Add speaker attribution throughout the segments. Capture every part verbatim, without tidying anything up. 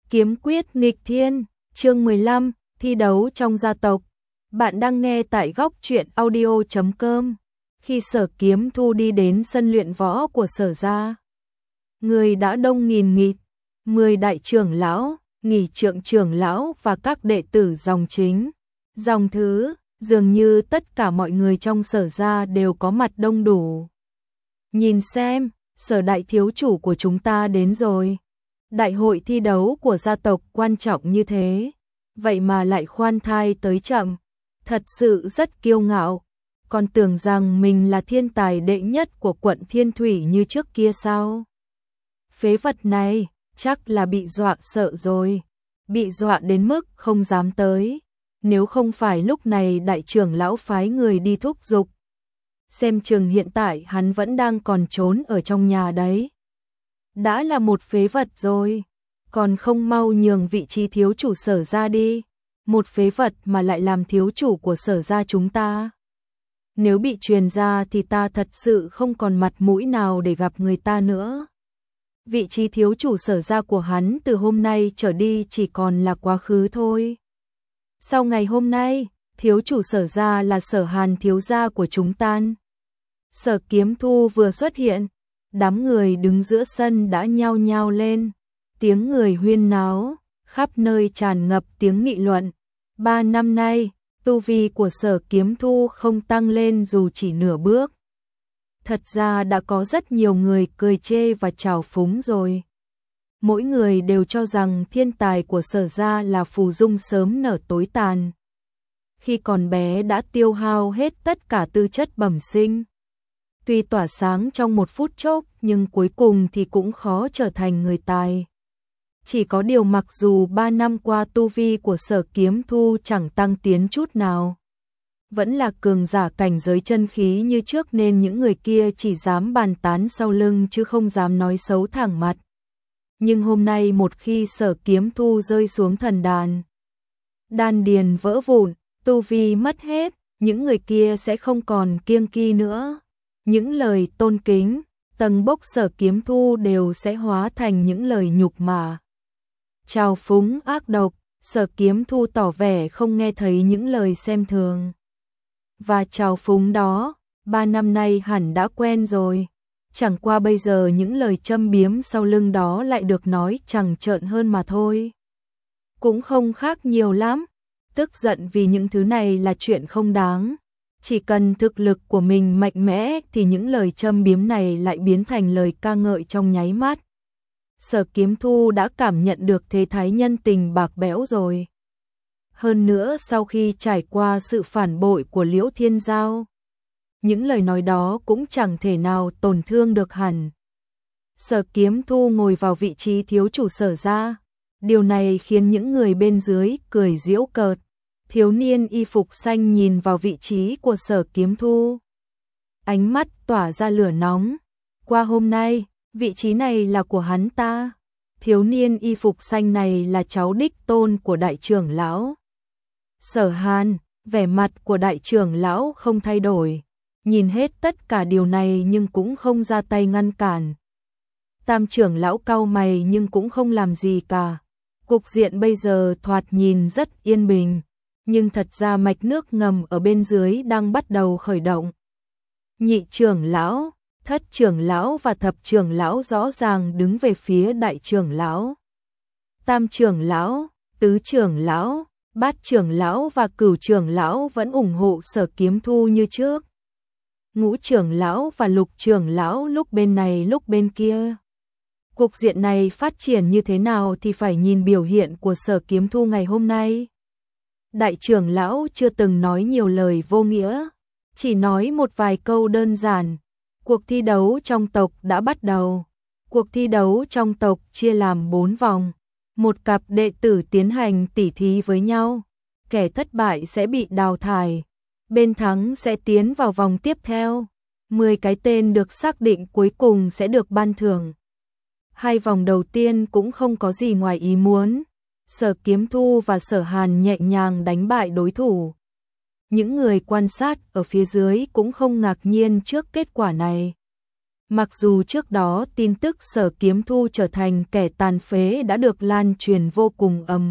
Speaker 1: Kiếm quyết nghịch thiên, chương mười lăm, thi đấu trong gia tộc. Bạn đang nghe tại góc truyện audio chấm com. Khi Sở Kiếm Thu đi đến sân luyện võ của Sở gia, người đã đông nghìn nghịt, mười đại trưởng lão, nghỉ trượng trưởng lão và các đệ tử dòng chính, dòng thứ, dường như tất cả mọi người trong Sở gia đều có mặt đông đủ. Nhìn xem, Sở đại thiếu chủ của chúng ta đến rồi. Đại hội thi đấu của gia tộc quan trọng như thế, vậy mà lại khoan thai tới chậm, thật sự rất kiêu ngạo, còn tưởng rằng mình là thiên tài đệ nhất của quận Thiên Thủy như trước kia sao? Phế vật này, chắc là bị dọa sợ rồi, bị dọa đến mức không dám tới, nếu không phải lúc này đại trưởng lão phái người đi thúc giục. Xem chừng hiện tại hắn vẫn đang còn trốn ở trong nhà đấy. Đã là một phế vật rồi, còn không mau nhường vị trí thiếu chủ Sở gia đi, một phế vật mà lại làm thiếu chủ của Sở gia chúng ta. Nếu bị truyền ra thì ta thật sự không còn mặt mũi nào để gặp người ta nữa. Vị trí thiếu chủ Sở gia của hắn từ hôm nay trở đi chỉ còn là quá khứ thôi. Sau ngày hôm nay, thiếu chủ Sở gia là Sở Hàn thiếu gia của chúng ta. Sở Kiếm Thu vừa xuất hiện, đám người đứng giữa sân đã nhao nhao lên, tiếng người huyên náo, khắp nơi tràn ngập tiếng nghị luận. Ba năm nay, tu vi của Sở Kiếm Thu không tăng lên dù chỉ nửa bước. Thật ra đã có rất nhiều người cười chê và trào phúng rồi. Mỗi người đều cho rằng thiên tài của Sở gia là phù dung sớm nở tối tàn. Khi còn bé đã tiêu hao hết tất cả tư chất bẩm sinh. Tuy tỏa sáng trong một phút chốc nhưng cuối cùng thì cũng khó trở thành người tài. Chỉ có điều mặc dù ba năm qua tu vi của Sở Kiếm Thu chẳng tăng tiến chút nào, vẫn là cường giả cảnh giới chân khí như trước nên những người kia chỉ dám bàn tán sau lưng chứ không dám nói xấu thẳng mặt. Nhưng hôm nay một khi Sở Kiếm Thu rơi xuống thần đàn, đan điền vỡ vụn, tu vi mất hết, những người kia sẽ không còn kiêng kỵ nữa. Những lời tôn kính, tầng bốc Sở Kiếm Thu đều sẽ hóa thành những lời nhục mạ. Trào phúng ác độc, Sở Kiếm Thu tỏ vẻ không nghe thấy những lời xem thường. Và trào phúng đó, ba năm nay hẳn đã quen rồi. Chẳng qua bây giờ những lời châm biếm sau lưng đó lại được nói trắng trợn hơn mà thôi. Cũng không khác nhiều lắm, tức giận vì những thứ này là chuyện không đáng. Chỉ cần thực lực của mình mạnh mẽ thì những lời châm biếm này lại biến thành lời ca ngợi trong nháy mắt. Sở Kiếm Thu đã cảm nhận được thế thái nhân tình bạc bẽo rồi. Hơn nữa sau khi trải qua sự phản bội của Liễu Thiên Giao, những lời nói đó cũng chẳng thể nào tổn thương được hẳn. Sở Kiếm Thu ngồi vào vị trí thiếu chủ Sở gia. Điều này khiến những người bên dưới cười giễu cợt. Thiếu niên y phục xanh nhìn vào vị trí của Sở Kiếm Thu, ánh mắt tỏa ra lửa nóng. Qua hôm nay, vị trí này là của hắn ta. Thiếu niên y phục xanh này là cháu đích tôn của đại trưởng lão Sở Hàn. Vẻ mặt của đại trưởng lão không thay đổi, nhìn hết tất cả điều này nhưng cũng không ra tay ngăn cản. Tam trưởng lão cau mày nhưng cũng không làm gì cả. Cục diện bây giờ thoạt nhìn rất yên bình, nhưng thật ra mạch nước ngầm ở bên dưới đang bắt đầu khởi động. Nhị trưởng lão, thất trưởng lão và thập trưởng lão rõ ràng đứng về phía đại trưởng lão. Tam trưởng lão, tứ trưởng lão, bát trưởng lão và cửu trưởng lão vẫn ủng hộ Sở Kiếm Thu như trước. Ngũ trưởng lão và lục trưởng lão lúc bên này lúc bên kia. Cục diện này phát triển như thế nào thì phải nhìn biểu hiện của Sở Kiếm Thu ngày hôm nay. Đại trưởng lão chưa từng nói nhiều lời vô nghĩa, chỉ nói một vài câu đơn giản. Cuộc thi đấu trong tộc đã bắt đầu. Cuộc thi đấu trong tộc chia làm bốn vòng. Một cặp đệ tử tiến hành tỉ thí với nhau. Kẻ thất bại sẽ bị đào thải. Bên thắng sẽ tiến vào vòng tiếp theo. mười cái tên được xác định cuối cùng sẽ được ban thưởng. Hai vòng đầu tiên cũng không có gì ngoài ý muốn. Sở Kiếm Thu và Sở Hàn nhẹ nhàng đánh bại đối thủ. Những người quan sát ở phía dưới cũng không ngạc nhiên trước kết quả này. Mặc dù trước đó tin tức Sở Kiếm Thu trở thành kẻ tàn phế đã được lan truyền vô cùng ầm.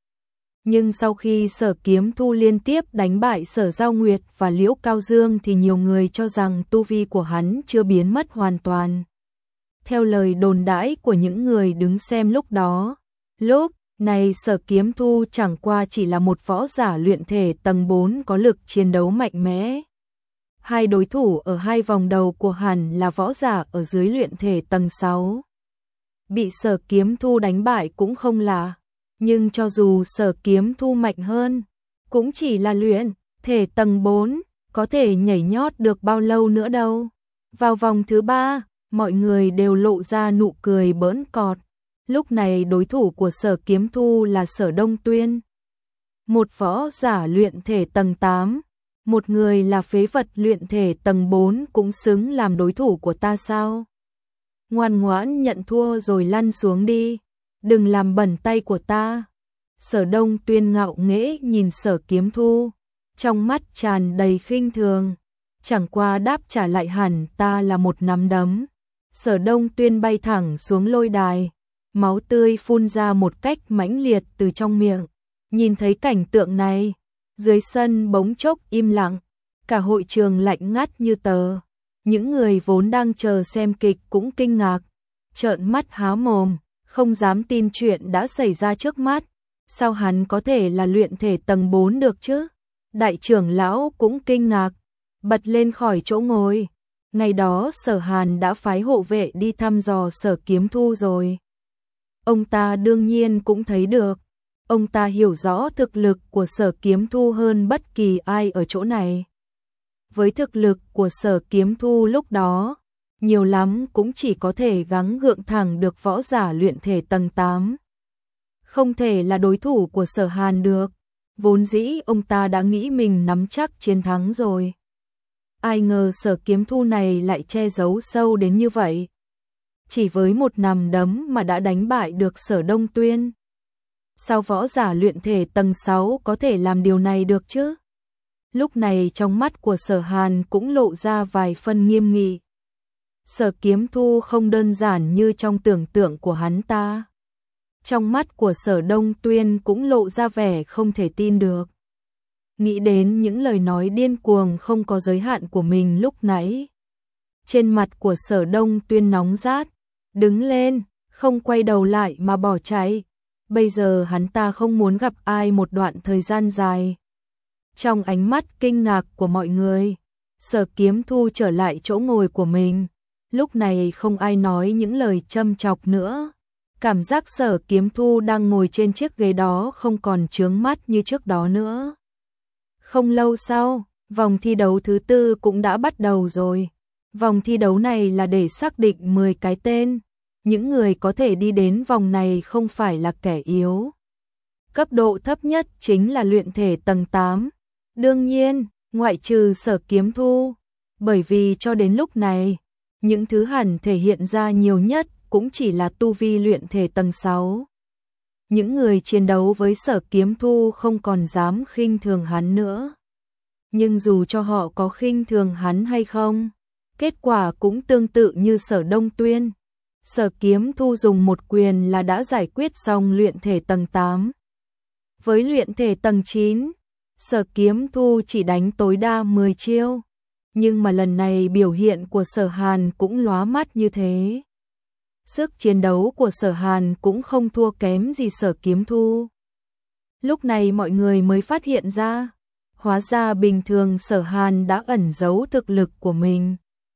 Speaker 1: Nhưng sau khi Sở Kiếm Thu liên tiếp đánh bại Sở Giao Nguyệt và Liễu Cao Dương thì nhiều người cho rằng tu vi của hắn chưa biến mất hoàn toàn. Theo lời đồn đãi của những người đứng xem lúc đó, lúc này Sở Kiếm Thu chẳng qua chỉ là một võ giả luyện thể tầng bốn có lực chiến đấu mạnh mẽ. Hai đối thủ ở hai vòng đầu của hắn là võ giả ở dưới luyện thể tầng sáu. Bị Sở Kiếm Thu đánh bại cũng không lạ, nhưng cho dù Sở Kiếm Thu mạnh hơn, cũng chỉ là luyện thể tầng bốn, có thể nhảy nhót được bao lâu nữa đâu. Vào vòng thứ ba, mọi người đều lộ ra nụ cười bỡn cợt. Lúc này đối thủ của Sở Kiếm Thu là Sở Đông Tuyên, một võ giả luyện thể tầng tám, một người là phế vật luyện thể tầng bốn cũng xứng làm đối thủ của ta sao? Ngoan ngoãn nhận thua rồi lăn xuống đi, đừng làm bẩn tay của ta. Sở Đông Tuyên ngạo nghễ nhìn Sở Kiếm Thu, trong mắt tràn đầy khinh thường, chẳng qua đáp trả lại hẳn ta là một nắm đấm. Sở Đông Tuyên bay thẳng xuống lôi đài, máu tươi phun ra một cách mãnh liệt từ trong miệng. Nhìn thấy cảnh tượng này, dưới sân bỗng chốc im lặng, cả hội trường lạnh ngắt như tờ. Những người vốn đang chờ xem kịch cũng kinh ngạc, trợn mắt há mồm, không dám tin chuyện đã xảy ra trước mắt. Sao hắn có thể là luyện thể tầng bốn được chứ? Đại trưởng lão cũng kinh ngạc, bật lên khỏi chỗ ngồi. Ngày đó Sở Hàn đã phái hộ vệ đi thăm dò Sở Kiếm Thu rồi. Ông ta đương nhiên cũng thấy được. Ông ta hiểu rõ thực lực của Sở Kiếm Thu hơn bất kỳ ai ở chỗ này. Với thực lực của Sở Kiếm Thu lúc đó, nhiều lắm cũng chỉ có thể gắng gượng thẳng được võ giả luyện thể tầng tám. Không thể là đối thủ của Sở Hàn được. Vốn dĩ ông ta đã nghĩ mình nắm chắc chiến thắng rồi. Ai ngờ Sở Kiếm Thu này lại che giấu sâu đến như vậy. Chỉ với một nắm đấm mà đã đánh bại được Sở Đông Tuyên. Sao võ giả luyện thể tầng sáu có thể làm điều này được chứ? Lúc này trong mắt của Sở Hàn cũng lộ ra vài phân nghiêm nghị. Sở Kiếm Thu không đơn giản như trong tưởng tượng của hắn ta. Trong mắt của Sở Đông Tuyên cũng lộ ra vẻ không thể tin được. Nghĩ đến những lời nói điên cuồng không có giới hạn của mình lúc nãy. Trên mặt của Sở Đông Tuyên nóng rát, đứng lên, không quay đầu lại mà bỏ chạy. Bây giờ hắn ta không muốn gặp ai một đoạn thời gian dài. Trong ánh mắt kinh ngạc của mọi người, Sở Kiếm Thu trở lại chỗ ngồi của mình. Lúc này không ai nói những lời châm chọc nữa. Cảm giác Sở Kiếm Thu đang ngồi trên chiếc ghế đó không còn chướng mắt như trước đó nữa. Không lâu sau, vòng thi đấu thứ tư cũng đã bắt đầu rồi. Vòng thi đấu này là để xác định mười cái tên. Những người có thể đi đến vòng này không phải là kẻ yếu. Cấp độ thấp nhất chính là luyện thể tầng tám. Đương nhiên, ngoại trừ Sở Kiếm Thu. Bởi vì cho đến lúc này, những thứ hẳn thể hiện ra nhiều nhất cũng chỉ là tu vi luyện thể tầng sáu. Những người chiến đấu với Sở Kiếm Thu không còn dám khinh thường hắn nữa. Nhưng dù cho họ có khinh thường hắn hay không, kết quả cũng tương tự như Sở Đông Tuyên. Sở Kiếm Thu dùng một quyền là đã giải quyết xong luyện thể tầng tám. Với luyện thể tầng chín, Sở Kiếm Thu chỉ đánh tối đa mười chiêu. Nhưng mà lần này biểu hiện của Sở Hàn cũng lóa mắt như thế. Sức chiến đấu của Sở Hàn cũng không thua kém gì Sở Kiếm Thu. Lúc này mọi người mới phát hiện ra, hóa ra bình thường Sở Hàn đã ẩn giấu thực lực của mình.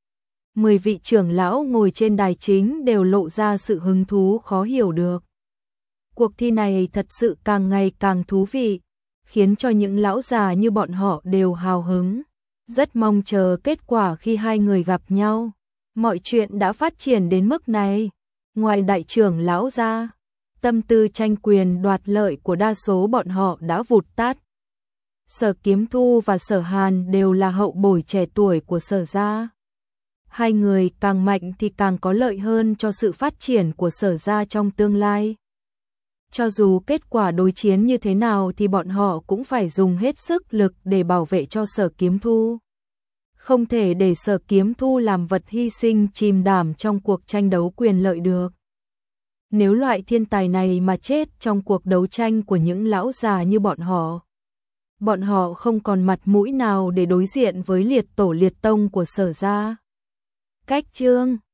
Speaker 1: Mười vị trưởng lão ngồi trên đài chính đều lộ ra sự hứng thú khó hiểu được. Cuộc thi này thật sự càng ngày càng thú vị, khiến cho những lão già như bọn họ đều hào hứng. Rất mong chờ kết quả khi hai người gặp nhau. Mọi chuyện đã phát triển đến mức này. Ngoài đại trưởng lão ra, tâm tư tranh quyền đoạt lợi của đa số bọn họ đã vụt tắt. Sở Kiếm Thu và Sở Hàn đều là hậu bối trẻ tuổi của Sở gia. Hai người càng mạnh thì càng có lợi hơn cho sự phát triển của Sở gia trong tương lai. Cho dù kết quả đối chiến như thế nào thì bọn họ cũng phải dùng hết sức lực để bảo vệ cho Sở Kiếm Thu. không thể để Sở Kiếm Thu làm vật hy sinh chìm đảm trong cuộc tranh đấu quyền lợi được. Nếu loại thiên tài này mà chết trong cuộc đấu tranh của những lão già như bọn họ, bọn họ không còn mặt mũi nào để đối diện với liệt tổ liệt tông của Sở gia. Cách chương